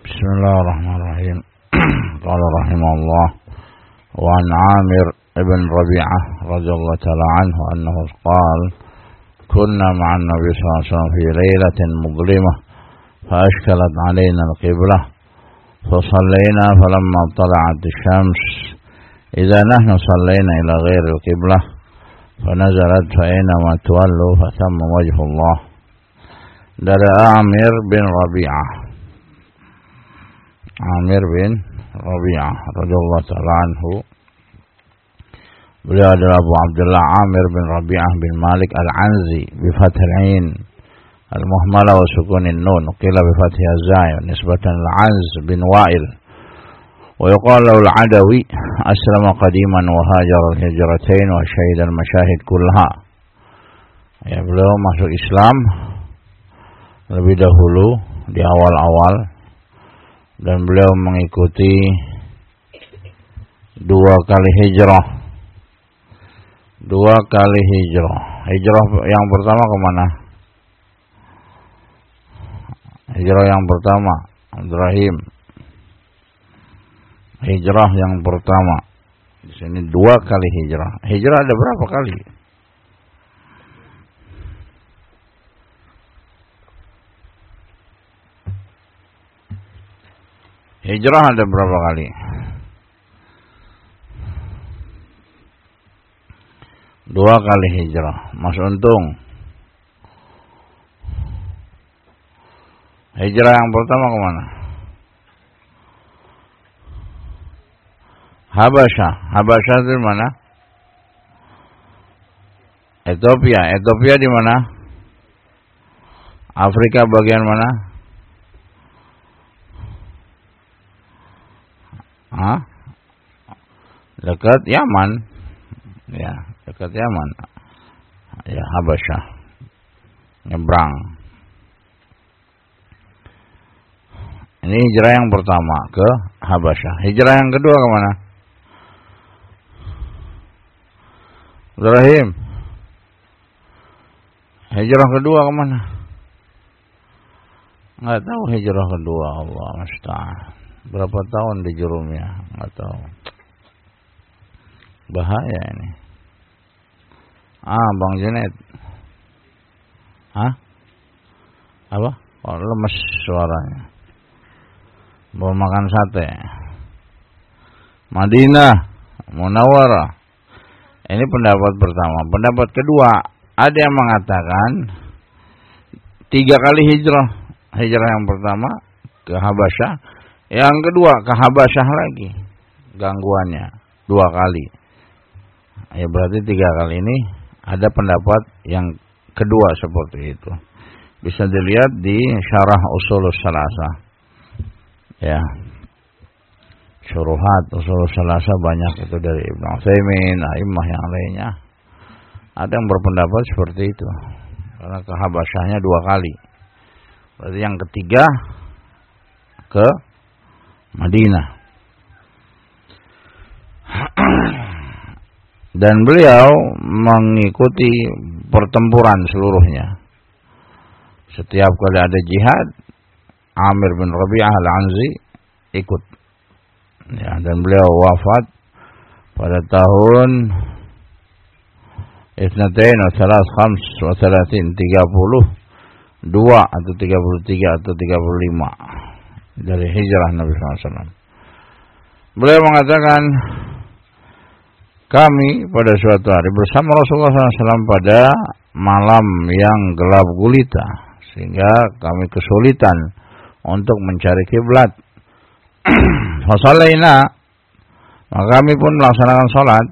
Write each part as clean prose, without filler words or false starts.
Bismillahirrahmanirrahim. Qala rahimahullah wa an Amir ibn Rabi'ah radhiyallahu ta'ala anhu annahu qala kunna ma'an nabiy sallallahu alaihi wasallam fi lailatin mudlimah fa ashkalat 'alaina al-qiblah fa sallayna falamma tala'at asy-syams idza nahnu sallayna ila ghairi al-qiblah fa nazalat fa aina ma tuwallu fa thamma wajhullah. Dari Amir bin Rabi'ah, Amir bin Rabi'ah radhiyallahu ta'ala anhu, beliau adalah Abu Abdullah Amir bin Rabi'ah bin Malik al-Anzi bi fathil ain al-muhmala wa sukunin nun, qila bi fathil zai nisbatan al-Anz bin Wa'il wa yuqalu al-Adawi, aslama qadiman wa hajara al-hijratain wa syahida al-mashahid kullaha. Ya, beliau masuk Islam lebih dahulu di awal-awal, dan beliau mengikuti 2 kali hijrah. Hijrah yang pertama kemana? Hijrah yang pertama Ibrahim. Hijrah yang pertama. Di sini 2 kali hijrah. Hijrah ada berapa kali? Hijrah ada berapa kali? 2 kali hijrah. Mas Untung, hijrah yang pertama kemana? Habasyah itu di mana? Ethiopia di mana? Afrika bagian mana? Dekat Yaman. Ya, dekat Yaman. Ya, Habasyah. Nyebrang. Ini hijrah yang pertama ke Habasyah. Hijrah yang kedua kemana? Ibrahim. Hijrah kedua kemana? Nggak tahu hijrah kedua, Allah musta'an. Berapa tahun di Jurumnya? Nggak tahu. Bahaya ini. Bang Junaid. Apa? Oh, lemes suaranya. Mau makan sate. Madinah Munawwarah. Ini pendapat pertama. Pendapat kedua, ada yang mengatakan 3 kali hijrah. Hijrah yang pertama ke Habasyah, yang kedua ke Habasyah lagi. Gangguannya 2 kali. Ya berarti 3 kali ini. Ada pendapat yang kedua seperti itu. Bisa dilihat di Syarah Ushulus Salasah. Ya. Syuruhat Ushulus Salasah banyak itu dari Ibnu Utsaimin, a'immah yang lainnya. Ada yang berpendapat seperti itu. Karena ke Habasyahnya 2 kali. Berarti yang ketiga ke Madinah. Dan beliau mengikuti pertempuran seluruhnya. Setiap kali ada jihad, Amir bin Rabi'ah al-Anzi ikut. Ya, dan beliau wafat pada tahun 32 atau 33 atau 35 dari hijrah Nabi SAW. Beliau mengatakan, kami pada suatu hari bersama Rasulullah SAW pada malam yang gelap gulita, sehingga kami kesulitan untuk mencari kiblat. Fasallaina, maka kami pun melaksanakan salat.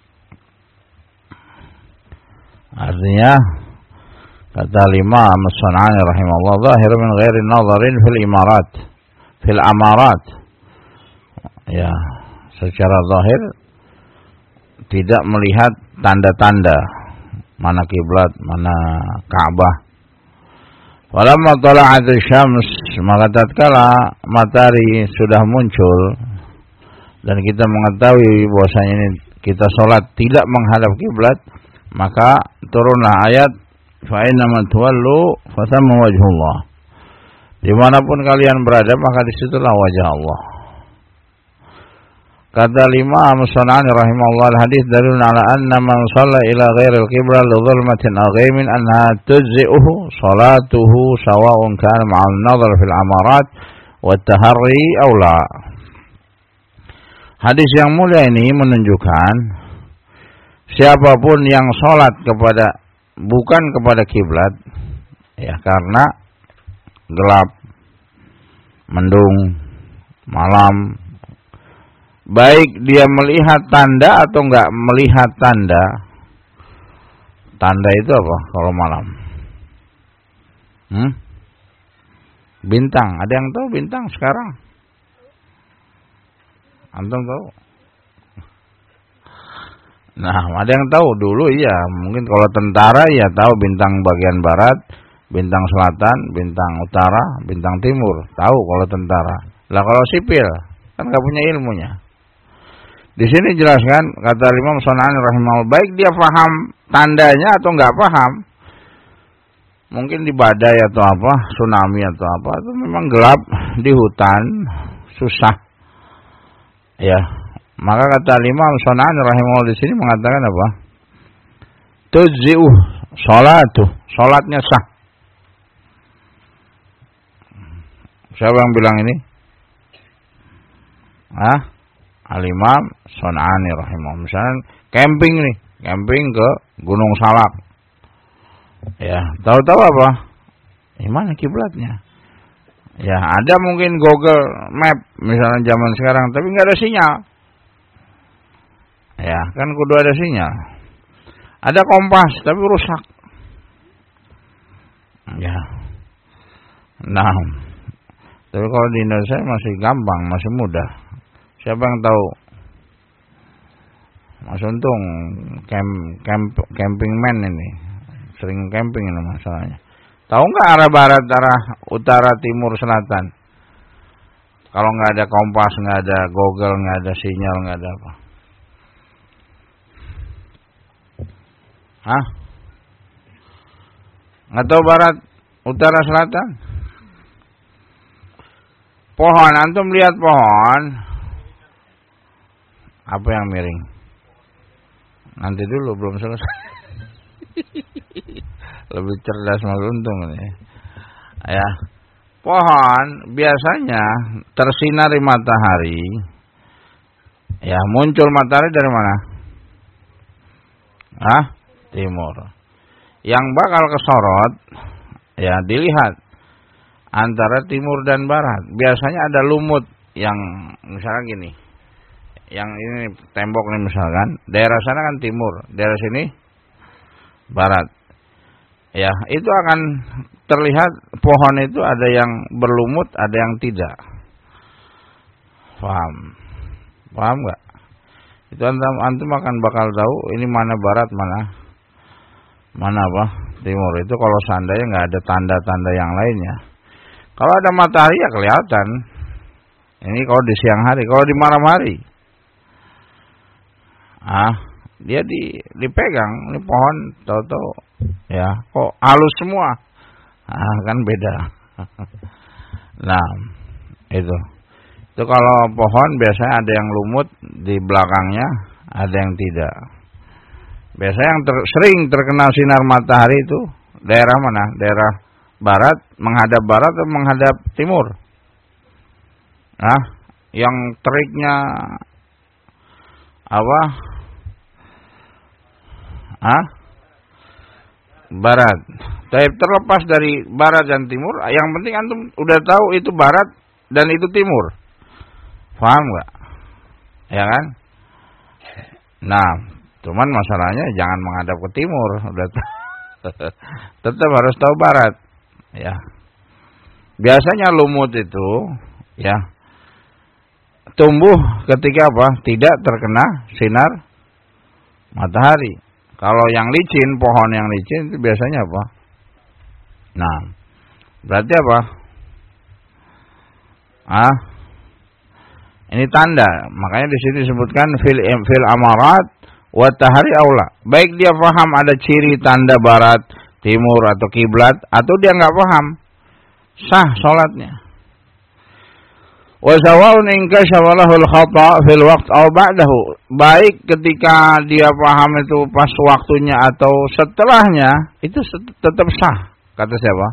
Artinya, kata Imam As-San'ani rahimahullah, zahir min ghairi nazarin fil amarat. Ya, secara zahir tidak melihat tanda-tanda mana kiblat, mana Ka'bah. Walamma tala'at asy-syams, maka tatkala matahari sudah muncul dan kita mengetahui bahwasanya ini kita salat tidak menghadap kiblat, maka turunlah ayat fa inna man tuwallu fa thamma wajhullah. Dimanapun kalian berada, maka disitulah wajah Allah. Kata Imam As-San'ani rahimahullah, al-hadis dalilun ala anna man shalla ila ghairil qibla li dhulmatin aw ghaimin anha tujzi'uhu salatuhu sawa'un kana ma'al nadhar fil amarat wa taharri aw la. Hadis yang mulia ini menunjukkan siapapun yang salat bukan kepada kiblat, ya, karena gelap, mendung, malam, baik dia melihat tanda atau enggak melihat tanda. Tanda itu apa kalau malam? Bintang. Ada yang tahu bintang sekarang? Antum tahu? Nah, ada yang tahu dulu, iya. Mungkin kalau tentara ya tahu bintang bagian barat, bintang selatan, bintang utara, bintang timur. Tahu kalau tentara. Lah kalau sipil kan enggak punya ilmunya. Di sini jelaskan, kata Imam As-San'ani rahimahullah, baik dia paham tandanya atau enggak paham. Mungkin di badai atau apa, tsunami atau apa, itu memang gelap di hutan, susah. Ya, maka kata Imam As-San'ani rahimahullah di sini mengatakan apa? Tujzi'uh salatnya sah. Siapa yang bilang ini? Al-Imam As-San'ani rahimahullah. Misalnya camping ke Gunung Salak. Ya, tahu-tahu apa? Mana kiblatnya? Ya, ada mungkin Google Map misalnya zaman sekarang, tapi nggak ada sinyal. Ya, kan kudu ada sinyal. Ada kompas, tapi rusak. Ya. Nah, tapi kalau di Indonesia masih gampang, masih mudah. Siapa yang tahu? Mas Untung, camping man ini, sering camping ini masalahnya. Tahu nggak arah barat, arah utara, timur, selatan? Kalau nggak ada kompas, nggak ada Google, nggak ada sinyal, nggak ada apa? Nggak tahu barat, utara, selatan? Pohon, antum lihat pohon, apa yang miring? Nanti dulu, belum selesai. Lebih cerdas Mas Untung ini. Ya. Pohon biasanya tersinari matahari. Ya, muncul matahari dari mana? Timur. Yang bakal kesorot, ya, dilihat antara timur dan barat. Biasanya ada lumut yang misalnya gini. Yang ini tembok nih misalkan, daerah sana kan timur, daerah sini barat. Ya, itu akan terlihat pohon itu ada yang berlumut, ada yang tidak. Paham nggak? Itu antum akan bakal tahu ini mana barat, mana apa timur. Itu kalau seandainya nggak ada tanda-tanda yang lainnya. Kalau ada matahari ya kelihatan. Ini kalau di siang hari, kalau di malam hari, dia dipegang ini pohon, tahu-tahu ya kok halus semua, kan beda. Nah, itu kalau pohon biasanya ada yang lumut di belakangnya, ada yang tidak. Biasanya yang sering terkena sinar matahari itu daerah mana? Daerah barat, menghadap barat atau menghadap timur? Yang teriknya apa? Barat. Tapi terlepas dari barat dan timur, yang penting antum udah tahu itu barat dan itu timur. Paham nggak? Ya kan? Nah, cuman masalahnya jangan menghadap ke timur, udah tetap harus tahu barat. Ya. Biasanya lumut itu, ya, tumbuh ketika apa? Tidak terkena sinar matahari. Kalau yang licin, pohon yang licin itu biasanya apa? Nah, berarti apa? Ini tanda. Makanya di sini disebutkan fil amarat wa tahari aula. Baik dia paham ada ciri tanda barat, timur atau kiblat, atau dia nggak paham. sah salatnya. Wa sawa'un in kashafa lahu al-khata' fil waqt aw ba'dahu, baik ketika dia paham itu pas waktunya atau setelahnya, itu tetap sah. Kata siapa?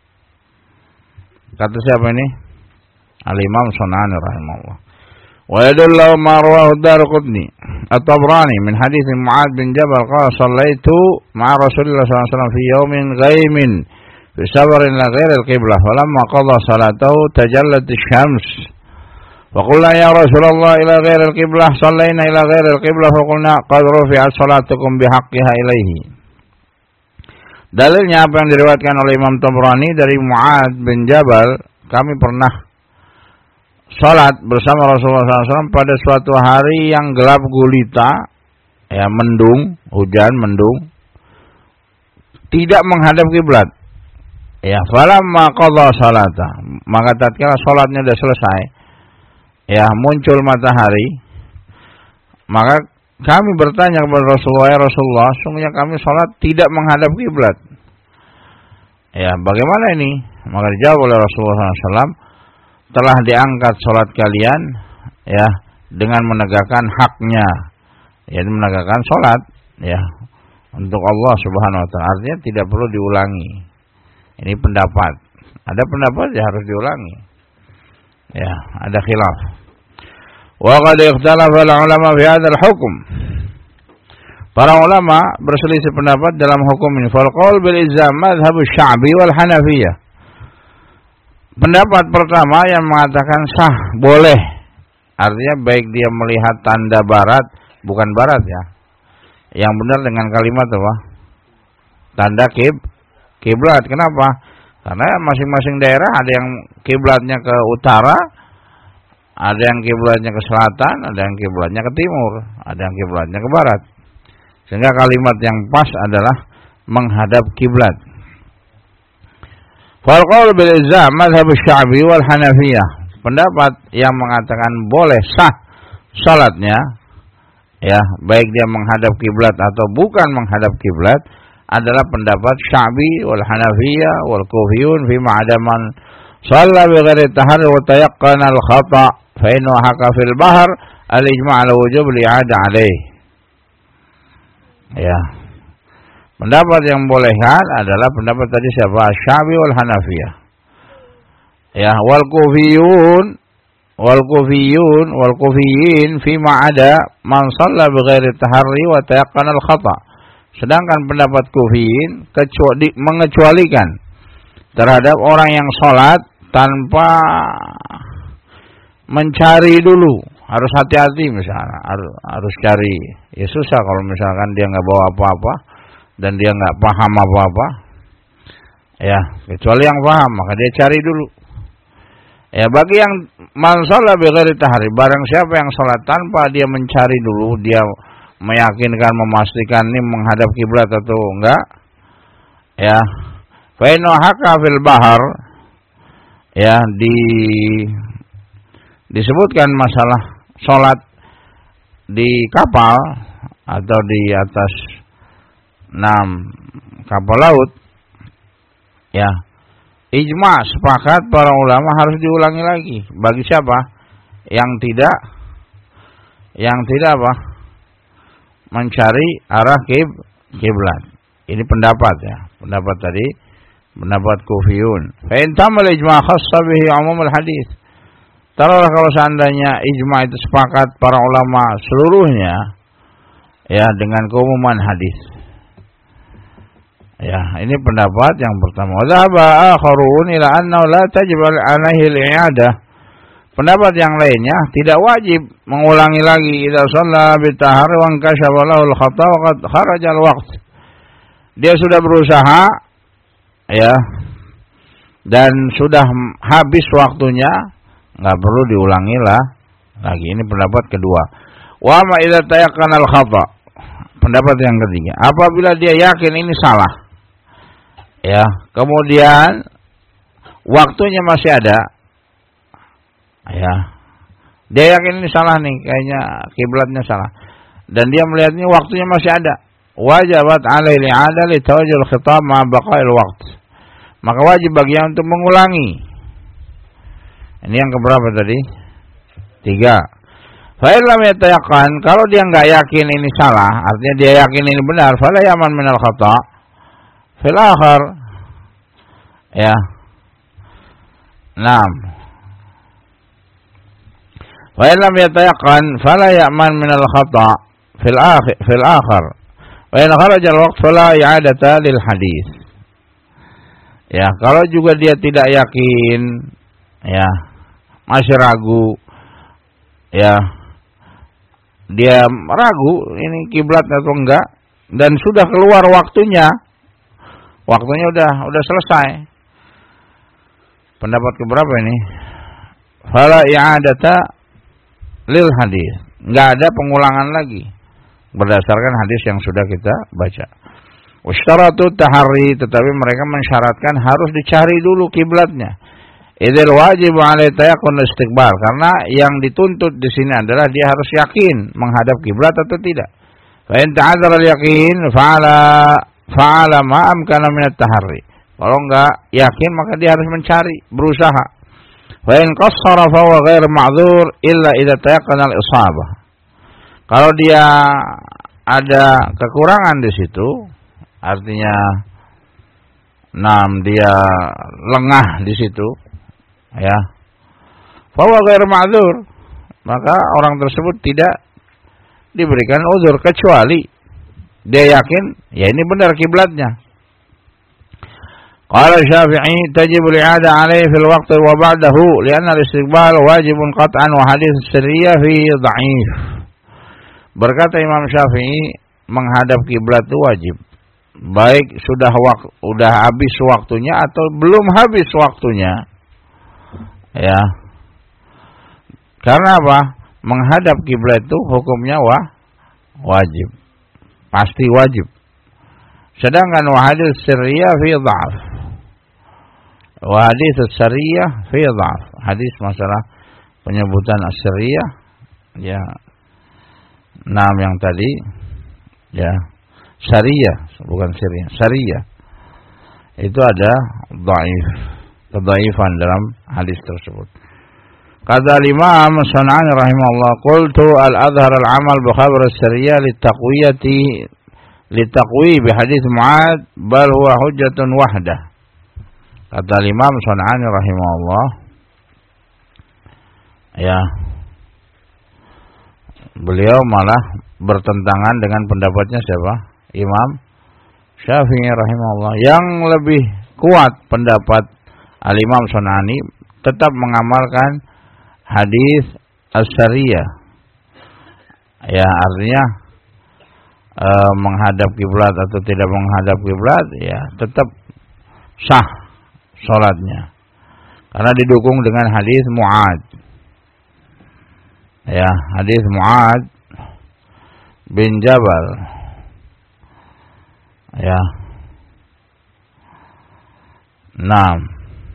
Kata siapa ini? Al-Imam Sunani rahimahullah. Wa yadullu ma rawahu Ad-Darqutni At-Tabrani min hadits Mu'adz bin Jabal qala shallaitu ma'a Rasulillah sallallahu alaihi wasallam fi yawmin ghaimin fi safarin la ghairi al-qiblah falamma qada salatahu tajallat asy-syams فقلنا يا رسول الله إلى غير القبلة صلينا إلى غير القبلة فقلنا قد رفعت صلاتكم بحقها إليه. Dalilnya apa yang diriwayatkan oleh Imam Tabrani dari Mu'adz bin Jabal, kami pernah salat bersama Rasulullah SAW pada suatu hari yang gelap gulita, ya mendung, hujan mendung, tidak menghadap kiblat. Ya, falamma qadha salata, maka tatkala salatnya sudah selesai, ya muncul matahari, maka kami bertanya kepada Rasulullah, ya Rasulullah, sungguhnya kami sholat tidak menghadap kiblat. Ya, bagaimana ini? Maka dijawab oleh Rasulullah SAW, telah diangkat sholat kalian, ya, dengan menegakkan haknya, ya, menegakkan sholat, ya, untuk Allah Subhanahu Wa Taala. Artinya tidak perlu diulangi. Ini pendapat. Ada pendapat ya harus diulangi. Ya, ada khilaf. Wa qad ikhtalafa al-ulama fi hadzal hukm. Para ulama berselisih pendapat dalam hukum ini. Fal qaul bil ilzam madhhab asy-Sya'bi wal Hanafiyah. Pendapat pertama yang mengatakan sah, boleh. Artinya baik dia melihat tanda barat, bukan barat ya. Yang benar dengan kalimat apa? Tanda kiblat. Kenapa? Karena masing-masing daerah ada yang kiblatnya ke utara, ada yang kiblatnya ke selatan, ada yang kiblatnya ke timur, ada yang kiblatnya ke barat. Sehingga kalimat yang pas adalah menghadap kiblat. Fal qaul bil ilzam mazhab asy-Sya'bi wal Hanafiyah. Pendapat yang mengatakan boleh sah salatnya, ya, baik dia menghadap kiblat atau bukan menghadap kiblat, adalah pendapat Sya'bi wal Hanafiyah wal Kufiyun fi ma'adaman shalla bi ghairi tahar wa tayaqqana al-khata' fa inna haka fil bahr al-ijma' ala wujub li'ada alaih. Ya. Pendapat yang bolehkan adalah pendapat tadi siapa? Sya'bi wal Hanafiyah. Ya, wal Kufiyun wal Kufiyin fi ma'ada man shalla bi ghairi taharri wa tayaqqana al-khata'. Sedangkan pendapat Kufiyin mengecualikan terhadap orang yang sholat tanpa mencari dulu. Harus hati-hati misalnya, harus cari. Ya susah kalau misalkan dia nggak bawa apa-apa dan dia nggak paham apa-apa. Ya, kecuali yang paham, maka dia cari dulu. Ya, bagi yang man sholat bi ghairi tahri, barang siapa yang sholat tanpa dia mencari dulu, dia meyakinkan, memastikan ini menghadap kiblat atau enggak, ya, fa inna haka fil bahar, ya, disebutkan masalah sholat di kapal atau di atas 6 kapal laut, ya, ijma' sepakat para ulama harus diulangi lagi. Bagi siapa yang tidak apa? Mencari arah kiblat. Ini pendapat ya. Pendapat tadi, pendapat Kufiyun. Fa in tamal ijma' khassa bihi umumul hadis. Taruhlah kalau seandainya ijma' itu sepakat para ulama seluruhnya, ya, dengan keumuman hadis. Ya, ini pendapat yang pertama. Wa dhahaba akharun ila annahu la tajib alaihi al-i'adah. Pendapat yang lainnya tidak wajib mengulangi lagi idza shalla bi tahar wa kashafa lahu al-khata wa qad kharaja al-waqt. Dia sudah berusaha, ya, dan sudah habis waktunya, enggak perlu diulangi lagi. Ini pendapat kedua. Wa ma idza tayaqqana al-khata. Pendapat yang ketiga, apabila dia yakin ini salah, ya, kemudian waktunya masih ada, ya, dia yakin ini salah nih, kayaknya kiblatnya salah, dan dia melihat ini waktunya masih ada, wajibat alaihi li'ada li tawajjul khitab ma baqa'il waqt, maka wajib baginya untuk mengulangi. Ini yang keberapa tadi? 3. Fa in lam yatayaqan, kalau dia enggak yakin ini salah, artinya dia yakin ini benar, fala yaman minal khata' fil akhar. Ya. 6. Fa in lam yatayaqan fala yaman minal khata' fil akhar. Wa in kharaja al-waqt fala i'adata lil hadis. Ya, kalau juga dia tidak yakin, ya, masih ragu, ya, dia ragu ini kiblat atau enggak, dan sudah keluar waktunya udah selesai. Pendapat keberapa ini? Fala i'adata lil hadis, enggak ada pengulangan lagi berdasarkan hadis yang sudah kita baca. Wasyaratu tahari, tetapi mereka mensyaratkan harus dicari dulu kiblatnya. Idzal wajib 'alaihi tayaqqun istiqbal, karena yang dituntut di sini adalah dia harus yakin menghadap kiblat atau tidak. Fa in ta'adzara al-yaqin fa'ala ma amkana min at-tahari. Kalau enggak yakin maka dia harus mencari, berusaha. Fa in qassara fa huwa ghairu ma'dzur illa idza tayaqqana al-isabah. Kalau dia ada kekurangan di situ, artinya dia lengah di situ, ya, fa huwa ghairu ma'dzur, maka orang tersebut tidak diberikan uzur kecuali dia yakin ya ini benar kiblatnya. Qala Syafi'i tajibu al-i'ada 'alaihi fil waqti wa ba'dahu li'anna al-istiqbal wajibun qat'an wa hadits sirriyah fi dha'if. Berkata Imam Syafi'i, menghadap kiblat itu wajib, baik sudah habis waktunya atau belum habis waktunya. Ya. Karena apa? Menghadap kiblat itu hukumnya wajib. Pasti wajib. Sedangkan hadits sirriyah fi dha'f. Hadits sirriyah fi dha'f. Hadis masalah penyebutan as-sirriyah, ya. Yang tadi, ya, syariyah, bukan sirriyah, syariyah. Itu ada dhaif, kedhaifan dalam hadis tersebut. Kata Imam San'ani rahimahullah, qultu al-adhhar al-amal bi khabar as-sirriyah litaqwi bi hadis Mu'adz bal huwa hujjatun wahdah. Kata Imam San'ani rahimahullah, ya, beliau malah bertentangan dengan pendapatnya siapa? Imam Syafi'i rahimahullah. Yang lebih kuat pendapat Al-Imam San'ani tetap mengamalkan hadis as-sariyah. Ya, artinya menghadap kiblat atau tidak menghadap kiblat, ya, tetap sah salatnya. Karena didukung dengan hadis Mu'adz. Ya, hadis Mu'adz bin Jabal. Ya. 6.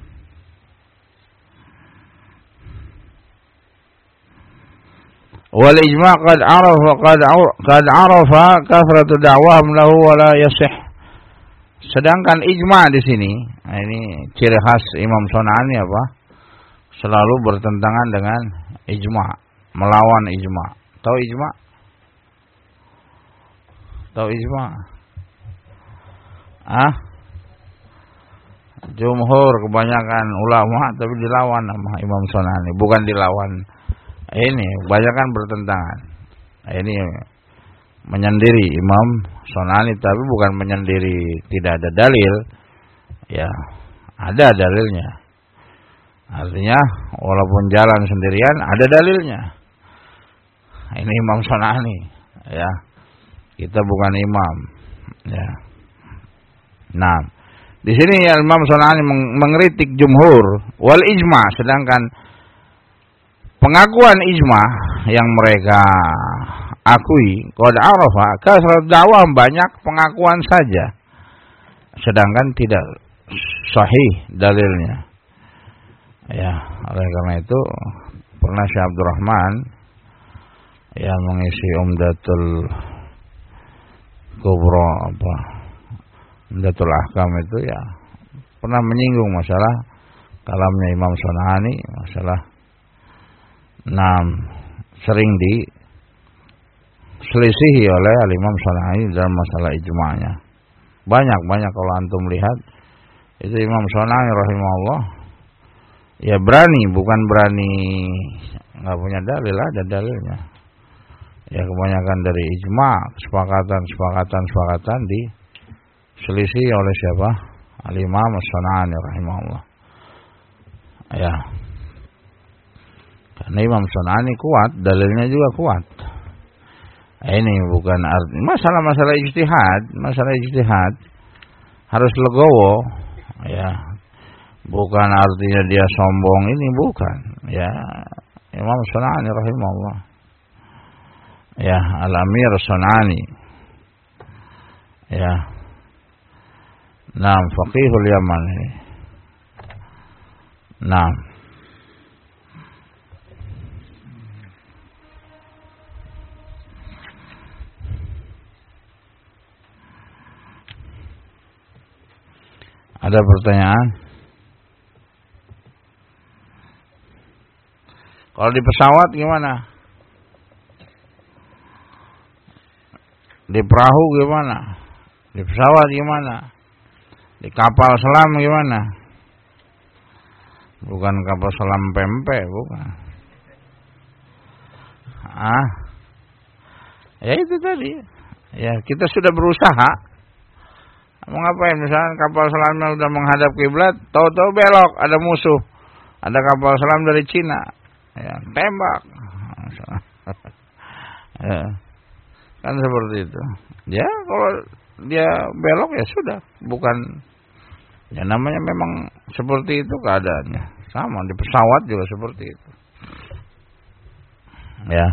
Wal ijma' qad arafa kathratu da'wahum lahu wa la yasih. Sedangkan ijma' di sini, ini ciri khas Imam San'ani apa? Selalu bertentangan dengan ijma', melawan ijma'. Tahu ijma'? Tahu ijma'? Jumhur kebanyakan ulama tapi dilawan sama Imam San'ani, bukan dilawan. Ini kebanyakan bertentangan. Ini menyendiri Imam San'ani, tapi bukan menyendiri tidak ada dalil. Ya, ada dalilnya. Artinya walaupun jalan sendirian ada dalilnya. Ini Imam San'ani, ya. Kita bukan imam, ya. Nah, di sini Imam San'ani mengkritik jumhur wal ijma', sedangkan pengakuan ijma' yang mereka akui qad arafa kasrat dakwah, banyak pengakuan saja, sedangkan tidak sahih dalilnya. Ya, oleh karena itu pernah Syekh Abdurrahman yang mengisi Umdatul Kubra Umdatul Ahkam itu, ya, pernah menyinggung masalah kalamnya Imam Shon'ani, masalah sering diselisihi oleh Imam Shon'ani dalam masalah ijma'nya. Banyak kalau antum lihat itu Imam Shon'ani rahimahullah ya bukan berani nggak punya dalil, ada dalilnya. Ya kebanyakan dari ijma', kesepakatan diselisih oleh siapa? Al-Imam Shon'ani rahimahullah. Ya. Karena Imam Shon'ani kuat, dalilnya juga kuat. Ini bukan arti masalah ijtihad harus legowo, ya. Bukan artinya dia sombong, ini bukan. Ya, Imam Shon'ani rahimahullah. Ya, Al-Amir Shon'ani. Ya. Faqihul Yaman ini. Ada pertanyaan? Kalau di pesawat gimana? Di perahu gimana? Di pesawat gimana? Di kapal selam gimana? Bukan kapal selam pempek, bukan. Ya itu tadi. Ya kita sudah berusaha. Mau ngapain? Misalnya kapal selamnya udah menghadap kiblat, tahu-tahu belok, ada musuh, ada kapal selam dari Cina, ya tembak. Ya, kan seperti itu. Ya kalau dia belok ya sudah, bukan. Ya namanya memang seperti itu keadaannya. Sama di pesawat juga seperti itu. Ya.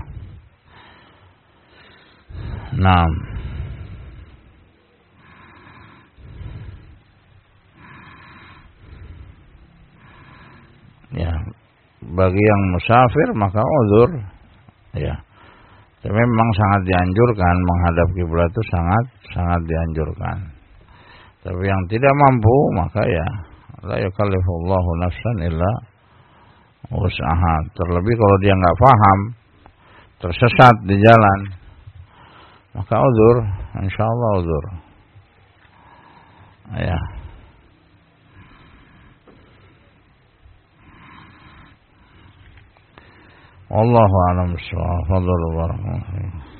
Ya, bagi yang musafir maka uzur. Ya. Tapi memang sangat dianjurkan menghadap kiblat itu sangat dianjurkan. Tapi yang tidak mampu maka ya la yukallifullahu nafsan illa wus'aha. Terlebih kalau dia enggak paham, tersesat di jalan, maka uzur, insyaallah uzur. Ya. Wallahu a'lam bishawab. Fadhlu barakallahu.